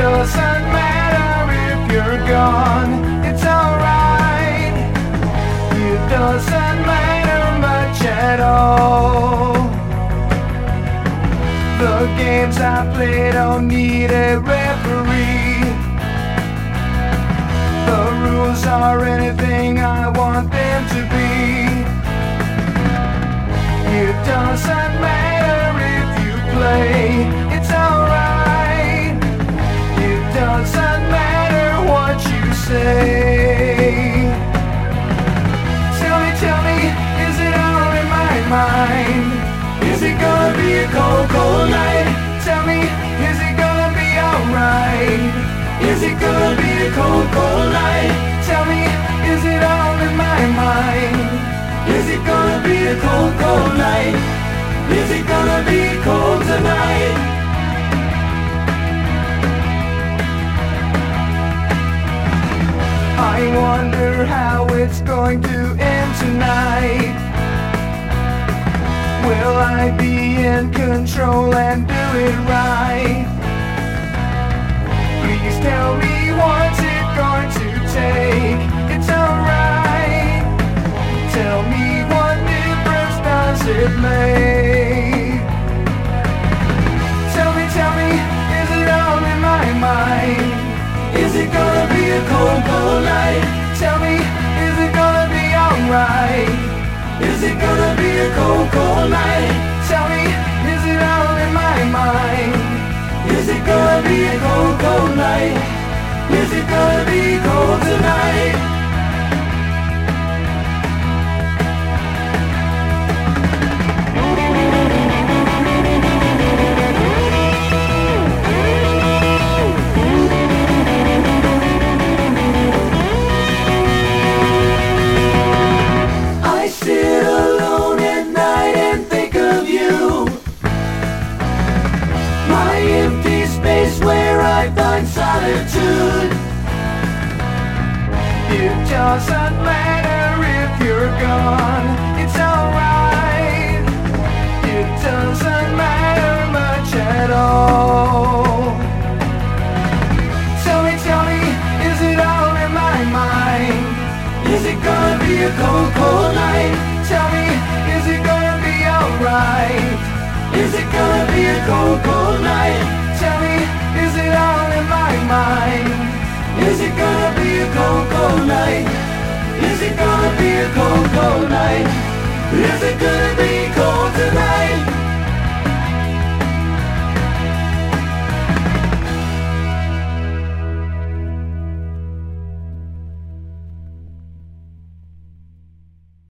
doesn't matter if you're gone, it's alright. It doesn't matter much at all. The games I play don't need a referee. The rules are anything I want them to be. It doesn't matter if you play, it's alright. It doesn't matter what you say. Tell me, is it all in my mind? Is it gonna be a cold, cold night? Tell me, is it gonna be alright? Is it gonna be a cold, cold night? Tell me, is it all in my mind? Is it gonna be a cold, cold night? Is it gonna be cold tonight? I wonder how it's going to end tonight. Will I be in control and do it right? Please tell me what's it going to take. It's alright. Tell me what difference does it make? Tell me, is it all in my mind? Is it gonna be a cold, cold night? Tell me, is it gonna be alright? Is it gonna be a cold, cold night? Tell me, is it all in my mind? Is it gonna be a cold, cold night? Is it gonna be cold tonight? Empty space where I find solitude. It doesn't matter if you're gone, it's alright. It doesn't matter much at all. Tell me, is it all in my mind? Is it gonna be a cold, cold night? Tell me, is it gonna be alright? Is it gonna be a cold, cold night? Tell me, is it all in my mind? Is it gonna be a cold, cold night? Is it gonna be a cold, cold night? Is it gonna be cold tonight?